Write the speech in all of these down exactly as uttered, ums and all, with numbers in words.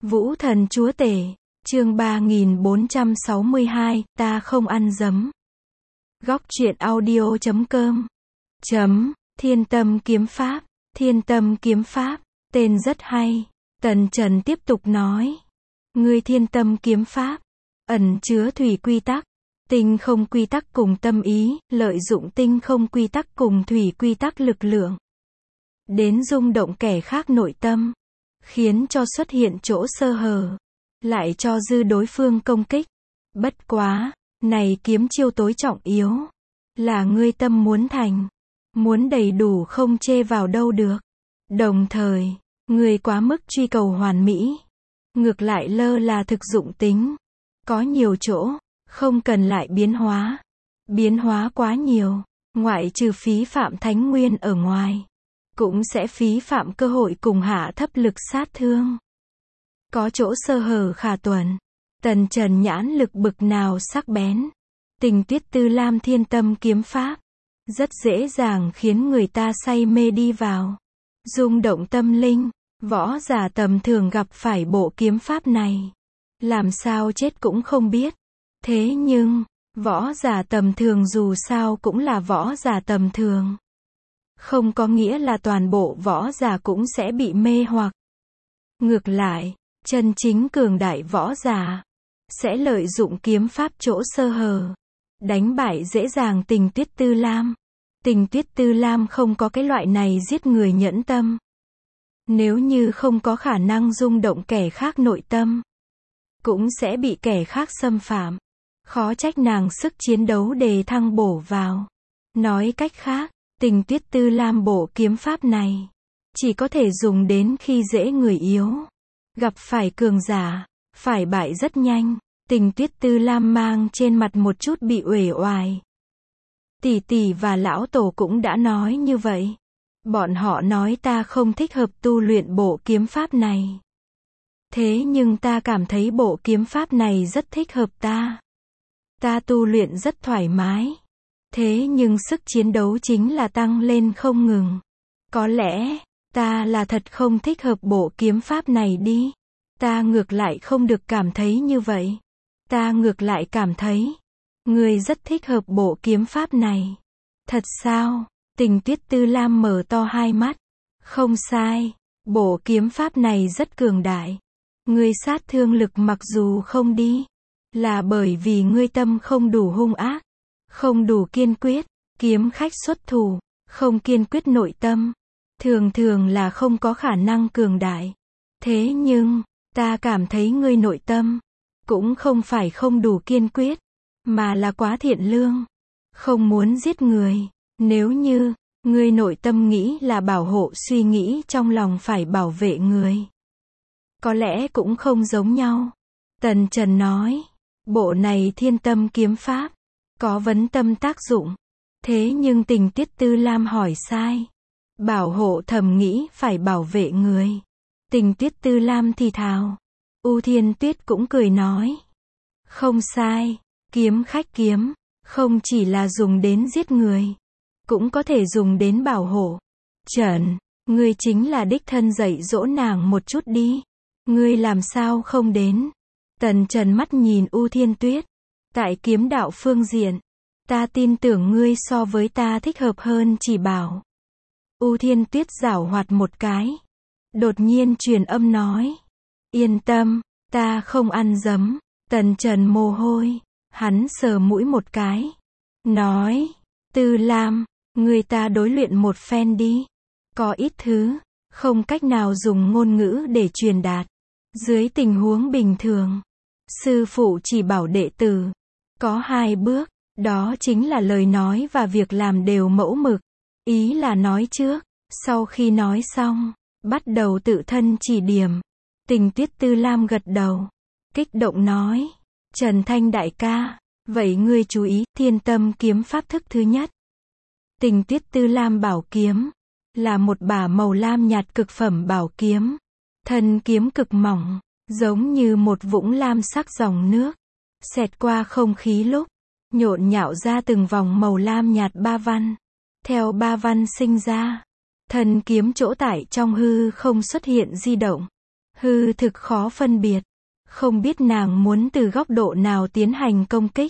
Vũ thần chúa tể, chương ba nghìn bốn trăm sáu mươi hai, ta không ăn giấm. Góc truyện audio chấm com. Chấm, Thiên Tâm Kiếm Pháp, Thiên Tâm Kiếm Pháp, tên rất hay. Tần Trần tiếp tục nói. Ngươi Thiên Tâm Kiếm Pháp, ẩn chứa thủy quy tắc, tinh không quy tắc cùng tâm ý, lợi dụng tinh không quy tắc cùng thủy quy tắc lực lượng. Đến rung động kẻ khác nội tâm, khiến cho xuất hiện chỗ sơ hở, lại cho dư đối phương công kích. Bất quá, này kiếm chiêu tối trọng yếu, là ngươi tâm muốn thành, muốn đầy đủ không chê vào đâu được. Đồng thời, ngươi quá mức truy cầu hoàn mỹ, ngược lại lơ là thực dụng tính. Có nhiều chỗ, không cần lại biến hóa. Biến hóa quá nhiều, ngoại trừ phí phạm thánh nguyên ở ngoài, cũng sẽ phí phạm cơ hội cùng hạ thấp lực sát thương. Có chỗ sơ hở khả tuần. Tần Trần nhãn lực bực nào sắc bén. Tình Tuyết Tư Lam Thiên Tâm Kiếm Pháp, rất dễ dàng khiến người ta say mê đi vào, rung động tâm linh. Võ giả tầm thường gặp phải bộ kiếm pháp này, làm sao chết cũng không biết. Thế nhưng, võ giả tầm thường dù sao cũng là võ giả tầm thường. Không có nghĩa là toàn bộ võ giả cũng sẽ bị mê hoặc. Ngược lại, chân chính cường đại võ giả sẽ lợi dụng kiếm pháp chỗ sơ hở, đánh bại dễ dàng Tình Tuyết Tư Lam. Tình Tuyết Tư Lam không có cái loại này giết người nhẫn tâm. Nếu như không có khả năng rung động kẻ khác nội tâm, cũng sẽ bị kẻ khác xâm phạm. Khó trách nàng sức chiến đấu đề thăng bổ vào. Nói cách khác, Tình Tuyết Tư Lam bộ kiếm pháp này chỉ có thể dùng đến khi dễ người yếu, gặp phải cường giả, phải bại rất nhanh. Tình Tuyết Tư Lam mang trên mặt một chút bị uể oải. Tỷ tỷ và lão tổ cũng đã nói như vậy. Bọn họ nói ta không thích hợp tu luyện bộ kiếm pháp này. Thế nhưng ta cảm thấy bộ kiếm pháp này rất thích hợp ta. Ta tu luyện rất thoải mái. Thế nhưng sức chiến đấu chính là tăng lên không ngừng. Có lẽ, ta là thật không thích hợp bộ kiếm pháp này đi. Ta ngược lại không được cảm thấy như vậy. Ta ngược lại cảm thấy, ngươi rất thích hợp bộ kiếm pháp này. Thật sao? Tình Tuyết Tư Lam mở to hai mắt. Không sai, bộ kiếm pháp này rất cường đại. Ngươi sát thương lực mặc dù không đi, là bởi vì ngươi tâm không đủ hung ác, không đủ kiên quyết. Kiếm khách xuất thủ, không kiên quyết nội tâm, thường thường là không có khả năng cường đại. Thế nhưng, ta cảm thấy ngươi nội tâm cũng không phải không đủ kiên quyết, mà là quá thiện lương, không muốn giết người. Nếu như ngươi nội tâm nghĩ là bảo hộ suy nghĩ trong lòng phải bảo vệ người, có lẽ cũng không giống nhau. Tần Trần nói, bộ này Thiên Tâm Kiếm Pháp có vấn tâm tác dụng. Thế nhưng Tình Tuyết Tư Lam hỏi sai. Bảo hộ thầm nghĩ phải bảo vệ người. Tình Tuyết Tư Lam thì thào. U Thiên Tuyết cũng cười nói, không sai, kiếm khách kiếm không chỉ là dùng đến giết người, cũng có thể dùng đến bảo hộ. Trần, ngươi chính là đích thân dạy dỗ nàng một chút đi. Ngươi làm sao không đến? Tần Trần mắt nhìn U Thiên Tuyết. Tại kiếm đạo phương diện, ta tin tưởng ngươi so với ta thích hợp hơn chỉ bảo. U Thiên Tuyết giảo hoạt một cái. Đột nhiên truyền âm nói, yên tâm, ta không ăn giấm. Tần Trần mồ hôi, hắn sờ mũi một cái. Nói, Tư Lam, người ta đối luyện một phen đi. Có ít thứ, không cách nào dùng ngôn ngữ để truyền đạt. Dưới tình huống bình thường, sư phụ chỉ bảo đệ tử có hai bước, đó chính là lời nói và việc làm đều mẫu mực. Ý là nói trước, sau khi nói xong, bắt đầu tự thân chỉ điểm. Tình Tuyết Tư Lam gật đầu, kích động nói, Trần Thanh đại ca, vậy ngươi chú ý, Thiên Tâm Kiếm Pháp thức thứ nhất. Tình Tuyết Tư Lam bảo kiếm, là một bả màu lam nhạt cực phẩm bảo kiếm. Thân kiếm cực mỏng, giống như một vũng lam sắc dòng nước, xẹt qua không khí lúc, nhộn nhạo ra từng vòng màu lam nhạt ba văn. Theo ba văn sinh ra, thân kiếm chỗ tại trong hư không xuất hiện di động. hư thực khó phân biệt. Không biết nàng muốn từ góc độ nào tiến hành công kích.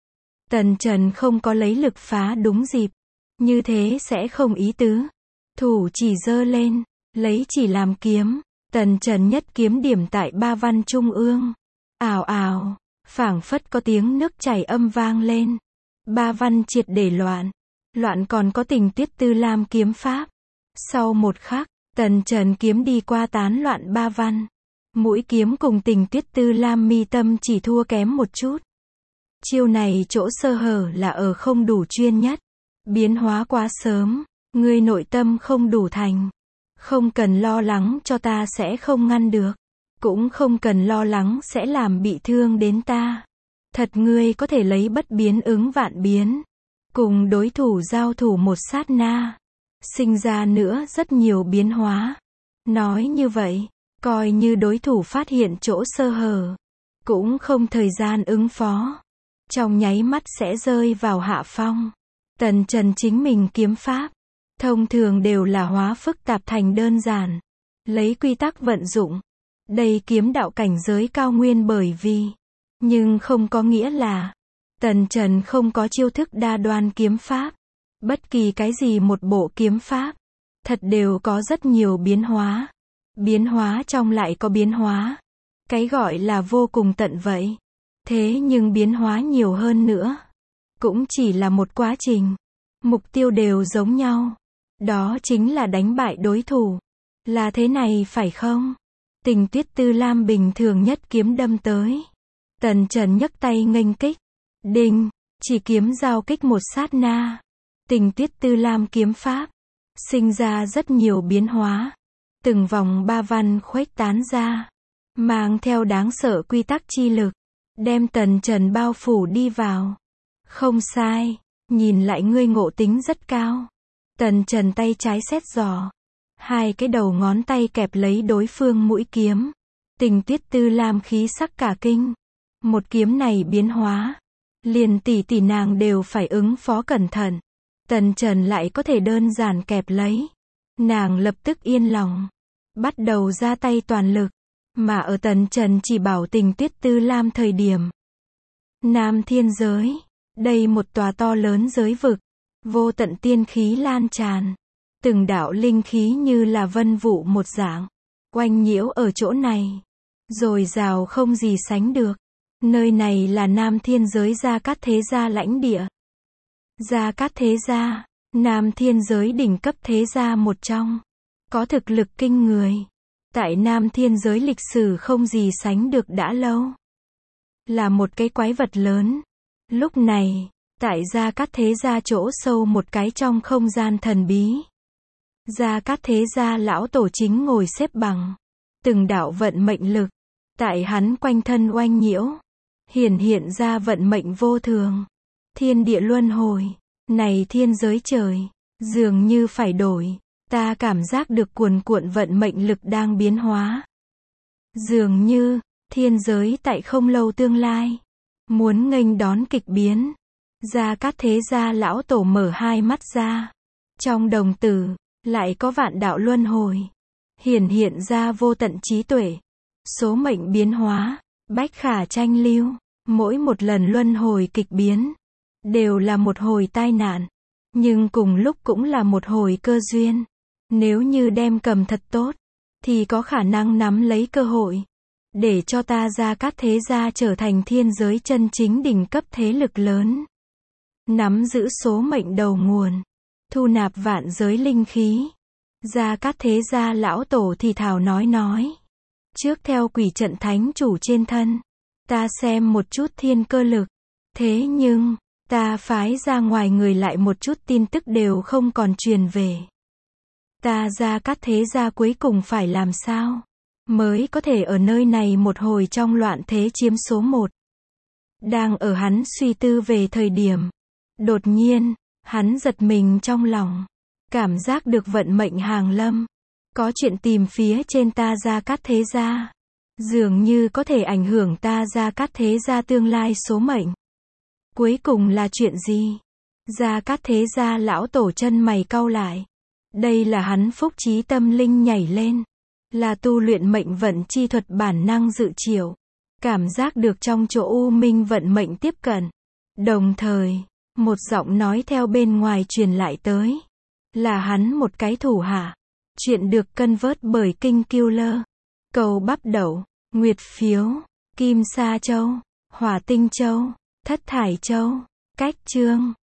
Tần Trần không có lấy lực phá đúng dịp. Như thế sẽ không ý tứ. Thủ chỉ giơ lên, lấy chỉ làm kiếm. Tần Trần nhất kiếm điểm tại ba văn trung ương. Ào ào, phảng phất có tiếng nước chảy âm vang lên. Ba văn triệt để loạn. Loạn còn có Tình Tuyết Tư Lam kiếm pháp. Sau một khắc, Tần Trần kiếm đi qua tán loạn ba văn. Mũi kiếm cùng Tình Tuyết Tư Lam mi tâm chỉ thua kém một chút. Chiêu này chỗ sơ hở là ở không đủ chuyên nhất. Biến hóa quá sớm, ngươi nội tâm không đủ thành. Không cần lo lắng cho ta sẽ không ngăn được. Cũng không cần lo lắng sẽ làm bị thương đến ta. Thật ngươi có thể lấy bất biến ứng vạn biến. Cùng đối thủ giao thủ một sát na. Sinh ra nữa rất nhiều biến hóa. Nói như vậy, coi như đối thủ phát hiện chỗ sơ hở. Cũng không thời gian ứng phó. Trong nháy mắt sẽ rơi vào hạ phong. Tần Trần chính mình kiếm pháp. Thông thường đều là hóa phức tạp thành đơn giản. Lấy quy tắc vận dụng. Đây kiếm đạo cảnh giới cao nguyên bởi vì. Nhưng không có nghĩa là. Tần Trần không có chiêu thức đa đoan kiếm pháp. Bất kỳ cái gì một bộ kiếm pháp. Thật đều có rất nhiều biến hóa. Biến hóa trong lại có biến hóa. Cái gọi là vô cùng tận vậy. Thế nhưng biến hóa nhiều hơn nữa. Cũng chỉ là một quá trình. Mục tiêu đều giống nhau. Đó chính là đánh bại đối thủ. Là thế này phải không? Tình Tuyết Tư Lam bình thường nhất kiếm đâm tới. Tần Trần nhấc tay nghênh kích. Đinh, chỉ kiếm giao kích một sát na. Tình Tuyết Tư Lam kiếm pháp. Sinh ra rất nhiều biến hóa. Từng vòng ba văn khuếch tán ra. Mang theo đáng sợ quy tắc chi lực. Đem Tần Trần bao phủ đi vào. Không sai, nhìn lại ngươi ngộ tính rất cao. Tần Trần tay trái xét giò. Hai cái đầu ngón tay kẹp lấy đối phương mũi kiếm. Tình Tuyết Tư Lam khí sắc cả kinh. Một kiếm này biến hóa. Liền tỷ tỷ nàng đều phải ứng phó cẩn thận. Tần Trần lại có thể đơn giản kẹp lấy. Nàng lập tức yên lòng. Bắt đầu ra tay toàn lực. Mà ở Tần Trần chỉ bảo Tình Tuyết Tư Lam thời điểm. Nam thiên giới. Đây một tòa to lớn giới vực. Vô tận tiên khí lan tràn. Từng đạo linh khí như là vân vụ một dạng. Oanh nhiễu ở chỗ này. Dồi dào không gì sánh được. Nơi này là Nam thiên giới Gia Cát Thế Gia lãnh địa. Gia Cát Thế Gia, Nam thiên giới đỉnh cấp thế gia một trong. Có thực lực kinh người. Tại Nam thiên giới lịch sử không gì sánh được đã lâu. Là một cái quái vật lớn. Lúc này, tại Gia Cát Thế Gia chỗ sâu một cái trong không gian thần bí. Gia Cát Thế Gia lão tổ chính ngồi xếp bằng. Từng đạo vận mệnh lực. Tại hắn quanh thân oanh nhiễu. Hiển hiện ra vận mệnh vô thường. Thiên địa luân hồi. Này thiên giới trời. Dường như phải đổi. Ta cảm giác được cuồn cuộn vận mệnh lực đang biến hóa. Dường như, thiên giới tại không lâu tương lai. Muốn nghênh đón kịch biến. Gia Cát Thế Gia lão tổ mở hai mắt ra. Trong đồng tử, lại có vạn đạo luân hồi. Hiển hiện ra vô tận trí tuệ. Số mệnh biến hóa, bách khả tranh lưu. Mỗi một lần luân hồi kịch biến, đều là một hồi tai nạn. Nhưng cùng lúc cũng là một hồi cơ duyên. Nếu như đem cầm thật tốt, thì có khả năng nắm lấy cơ hội. Để cho ta Gia Cát Thế Gia trở thành thiên giới chân chính đỉnh cấp thế lực lớn. Nắm giữ số mệnh đầu nguồn. Thu nạp vạn giới linh khí. Gia Cát Thế Gia lão tổ thì thào nói nói. Trước theo quỷ trận thánh chủ trên thân. Ta xem một chút thiên cơ lực. Thế nhưng, ta phái ra ngoài người lại một chút tin tức đều không còn truyền về. Ta Gia Cát Thế Gia cuối cùng phải làm sao? Mới có thể ở nơi này một hồi trong loạn thế chiếm số một. Đang ở hắn suy tư về thời điểm. Đột nhiên, hắn giật mình trong lòng. Cảm giác được vận mệnh hàng lâm. Có chuyện tìm phía trên ta Gia Cát Thế Gia. Dường như có thể ảnh hưởng ta Gia Cát Thế Gia tương lai số mệnh. Cuối cùng là chuyện gì? Gia Cát Thế Gia lão tổ chân mày cau lại. Đây là hắn phúc trí tâm linh nhảy lên. là tu luyện mệnh vận chi thuật bản năng dự chiều. Cảm giác được trong chỗ u minh vận mệnh tiếp cận. Đồng thời, một giọng nói theo bên ngoài truyền lại tới. Là hắn một cái thủ hạ. Chuyện được cân vớt bởi Kinh Killer. Cầu bắp đậu, nguyệt phiếu, kim sa châu, hỏa tinh châu, thất thải châu, cách chương.